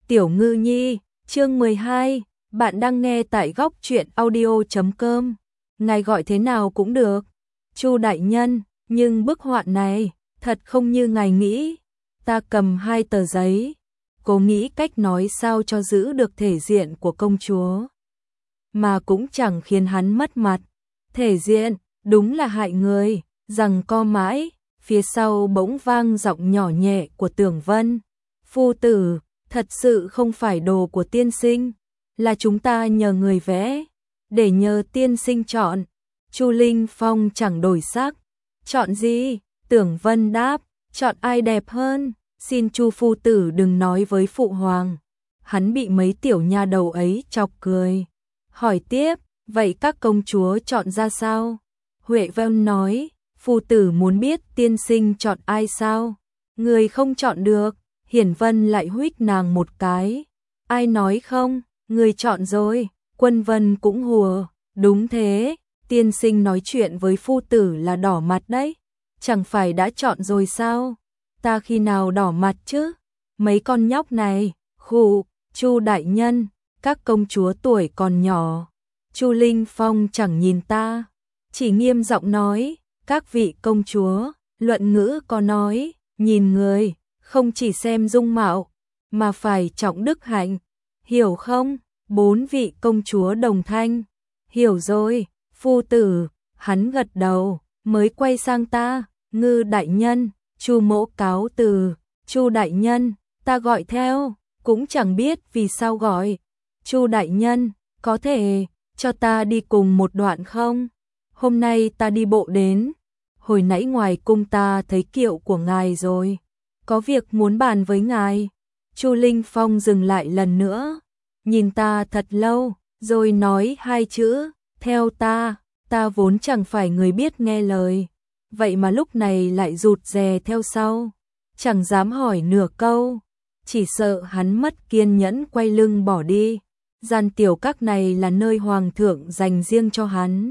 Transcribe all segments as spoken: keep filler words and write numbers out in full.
Tiểu Ngư Nhi, chương mười hai, bạn đang nghe tại góc truyện audio chấm com. Ngài gọi thế nào cũng được. Chu đại nhân, nhưng bức họa này thật không như ngài nghĩ. Ta cầm hai tờ giấy, cố nghĩ cách nói sao cho giữ được thể diện của công chúa, mà cũng chẳng khiến hắn mất mặt. Thể diện, đúng là hại người. Rằng co mãi, phía sau bỗng vang giọng nhỏ nhẹ của Tưởng Vân. Phu tử, thật sự không phải đồ của tiên sinh, là chúng ta nhờ người vẽ, để nhờ tiên sinh chọn. Chu Linh Phong chẳng đổi sắc. Chọn gì? Tưởng Vân đáp, chọn ai đẹp hơn, xin Chu phu tử đừng nói với phụ hoàng. Hắn bị mấy tiểu nha đầu ấy chọc cười. Hỏi tiếp, vậy các công chúa chọn ra sao? Huệ Vân nói, phu tử muốn biết tiên sinh chọn ai sao? Người không chọn được. Hiển Vân lại huých nàng một cái. Ai nói không? Người chọn rồi. Quân Vân cũng hùa. Đúng thế, tiên sinh nói chuyện với phu tử là đỏ mặt đấy. Chẳng phải đã chọn rồi sao? Ta khi nào đỏ mặt chứ? Mấy con nhóc này. Khụ, Chu đại nhân, các công chúa tuổi còn nhỏ. Chu Linh Phong chẳng nhìn ta, chỉ nghiêm giọng nói, các vị công chúa, luận ngữ có nói, nhìn người, không chỉ xem dung mạo, mà phải trọng đức hạnh, hiểu không? Bốn vị công chúa đồng thanh, hiểu rồi, phu tử. Hắn gật đầu, mới quay sang ta, Ngư đại nhân, Chu mỗ cáo từ. Chu đại nhân, ta gọi theo, cũng chẳng biết vì sao gọi. Chu đại nhân, có thể cho ta đi cùng một đoạn không? Hôm nay ta đi bộ đến, hồi nãy ngoài cung ta thấy kiệu của ngài rồi, có việc muốn bàn với ngài. Chu Linh Phong dừng lại lần nữa, nhìn ta thật lâu, rồi nói hai chữ, theo ta. Ta vốn chẳng phải người biết nghe lời, vậy mà lúc này lại rụt rè theo sau, chẳng dám hỏi nửa câu, chỉ sợ hắn mất kiên nhẫn quay lưng bỏ đi. Gian tiểu các này là nơi hoàng thượng dành riêng cho hắn,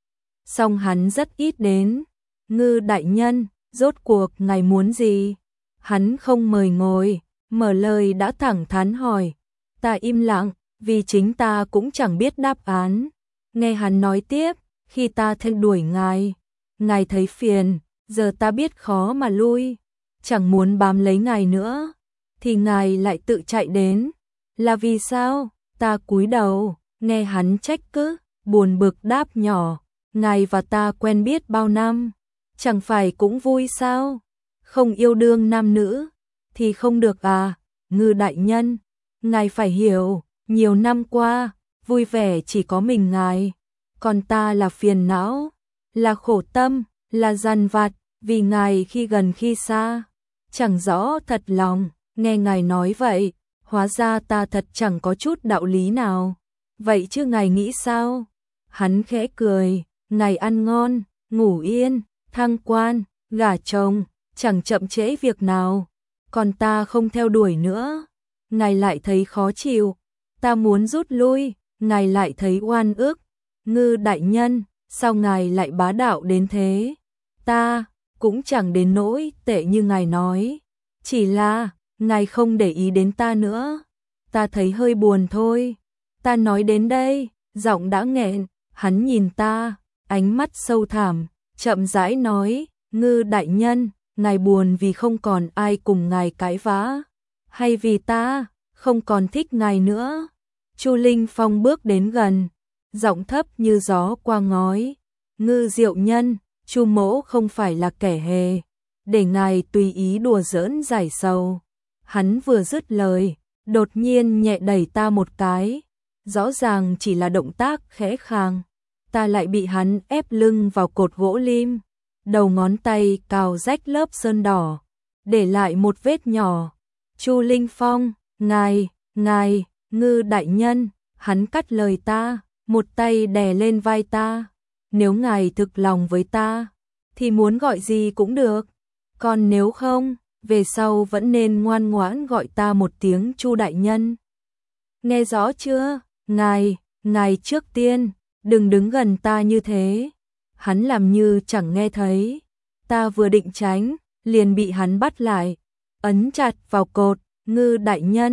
song hắn rất ít đến. Ngư đại nhân, rốt cuộc ngài muốn gì? Hắn không mời ngồi, mở lời đã thẳng thắn hỏi. Ta im lặng, vì chính ta cũng chẳng biết đáp án. Nghe hắn nói tiếp, khi ta theo đuổi ngài, ngài thấy phiền, giờ ta biết khó mà lui, chẳng muốn bám lấy ngài nữa, thì ngài lại tự chạy đến. Là vì sao? Ta cúi đầu, nghe hắn trách cứ, buồn bực đáp nhỏ, ngài và ta quen biết bao năm, chẳng phải cũng vui sao? Không yêu đương nam nữ thì không được à? Ngư đại nhân, ngài phải hiểu, nhiều năm qua, vui vẻ chỉ có mình ngài, còn ta là phiền não, là khổ tâm, là dằn vặt, vì ngài khi gần khi xa, chẳng rõ thật lòng. Nghe ngài nói vậy, hóa ra ta thật chẳng có chút đạo lý nào. Vậy chứ ngài nghĩ sao? Hắn khẽ cười, ngài ăn ngon, ngủ yên, thăng quan, gả chồng, chẳng chậm trễ việc nào, còn ta không theo đuổi nữa, ngài lại thấy khó chịu. Ta muốn rút lui, ngài lại thấy oan ức. Ngư đại nhân, sao ngài lại bá đạo đến thế? Ta cũng chẳng đến nỗi tệ như ngài nói, chỉ là ngài không để ý đến ta nữa, ta thấy hơi buồn thôi. Ta nói đến đây, giọng đã nghẹn. Hắn nhìn ta, ánh mắt sâu thẳm, chậm rãi nói, Ngư đại nhân, ngài buồn vì không còn ai cùng ngài cãi vã, hay vì ta không còn thích ngài nữa? Chu Linh Phong bước đến gần, giọng thấp như gió qua ngói, Ngư diệu nhân, Chu mỗ không phải là kẻ hề, để ngài tùy ý đùa giỡn giải sầu. Hắn vừa dứt lời, đột nhiên nhẹ đẩy ta một cái, rõ ràng chỉ là động tác khẽ khàng, ta lại bị hắn ép lưng vào cột gỗ lim, đầu ngón tay cào rách lớp sơn đỏ, để lại một vết nhỏ. Chu Linh Phong, ngài, ngài, Ngư đại nhân, hắn cắt lời ta, một tay đè lên vai ta, nếu ngài thực lòng với ta, thì muốn gọi gì cũng được, còn nếu không, về sau vẫn nên ngoan ngoãn gọi ta một tiếng Chu đại nhân. Nghe rõ chưa? Ngài, ngài trước tiên, đừng đứng gần ta như thế. Hắn làm như chẳng nghe thấy. Ta vừa định tránh, liền bị hắn bắt lại, ấn chặt vào cột. Ngư đại nhân,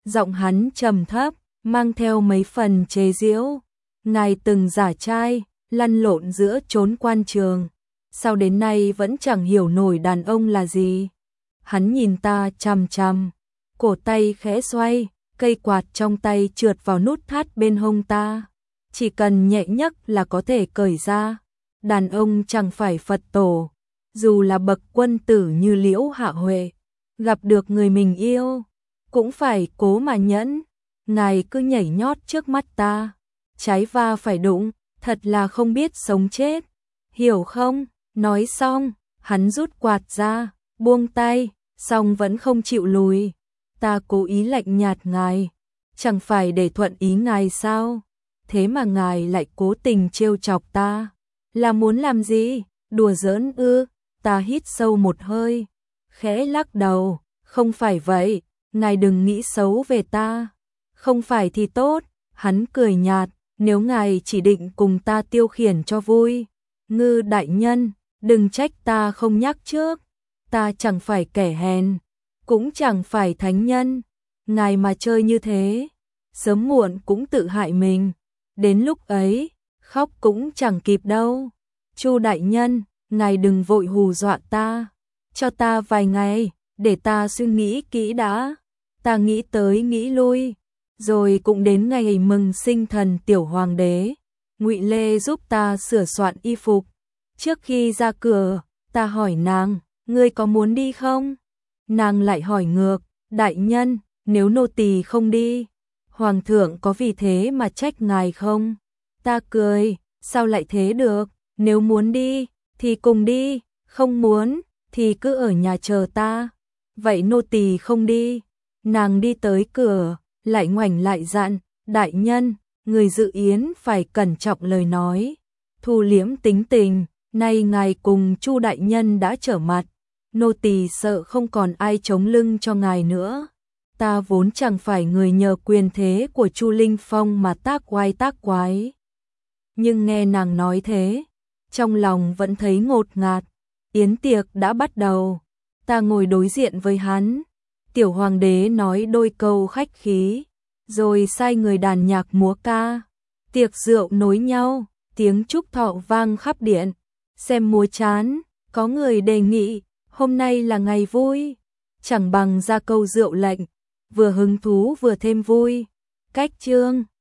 Giọng hắn trầm thấp, mang theo mấy phần chế giễu. Ngài từng giả trai, lăn lộn giữa chốn quan trường, sao đến nay vẫn chẳng hiểu nổi đàn ông là gì. Hắn nhìn ta chằm chằm, cổ tay khẽ xoay, cây quạt trong tay trượt vào nút thắt bên hông ta. Chỉ cần nhẹ nhấc là có thể cởi ra. Đàn ông chẳng phải Phật tổ, dù là bậc quân tử như Liễu Hạ Huệ, gặp được người mình yêu, cũng phải cố mà nhẫn. Ngài cứ nhảy nhót trước mắt ta, trái va phải đụng, thật là không biết sống chết. Hiểu không? Nói xong, hắn rút quạt ra, buông tay, xong vẫn không chịu lùi. Ta cố ý lạnh nhạt ngài, chẳng phải để thuận ý ngài sao? Thế mà ngài lại cố tình trêu chọc ta. Là muốn làm gì? Đùa giỡn ư? Ta hít sâu một hơi, khẽ lắc đầu, không phải vậy, ngài đừng nghĩ xấu về ta. Không phải thì tốt, hắn cười nhạt, nếu ngài chỉ định cùng ta tiêu khiển cho vui. Ngư đại nhân, đừng trách ta không nhắc trước, ta chẳng phải kẻ hèn, cũng chẳng phải thánh nhân. Ngài mà chơi như thế, sớm muộn cũng tự hại mình. Đến lúc ấy, khóc cũng chẳng kịp đâu. Chu đại nhân, ngài đừng vội hù dọa ta, cho ta vài ngày, để ta suy nghĩ kỹ đã. Ta nghĩ tới nghĩ lui, rồi cũng đến ngày mừng sinh thần tiểu hoàng đế. Ngụy Lê giúp ta sửa soạn y phục. Trước khi ra cửa, ta hỏi nàng, ngươi có muốn đi không? Nàng lại hỏi ngược, đại nhân, nếu nô tỳ không đi, hoàng thượng có vì thế mà trách ngài không? Ta cười, sao lại thế được, nếu muốn đi, thì cùng đi, không muốn, thì cứ ở nhà chờ ta. Vậy nô tỳ không đi. Nàng đi tới cửa, lại ngoảnh lại dặn, đại nhân, người dự yến phải cẩn trọng lời nói, thu liếm tính tình, nay ngài cùng Chu đại nhân đã trở mặt, nô tỳ sợ không còn ai chống lưng cho ngài nữa. Ta vốn chẳng phải người nhờ quyền thế của Chu Linh Phong mà tác oai tác quái. Nhưng nghe nàng nói thế, trong lòng vẫn thấy ngột ngạt. Yến tiệc đã bắt đầu, ta ngồi đối diện với hắn. Tiểu hoàng đế nói đôi câu khách khí, rồi sai người đàn nhạc múa ca. Tiệc rượu nối nhau, tiếng chúc thọ vang khắp điện. Xem múa chán, có người đề nghị, hôm nay là ngày vui, chẳng bằng ra câu rượu lệnh, vừa hứng thú vừa thêm vui. Cách chương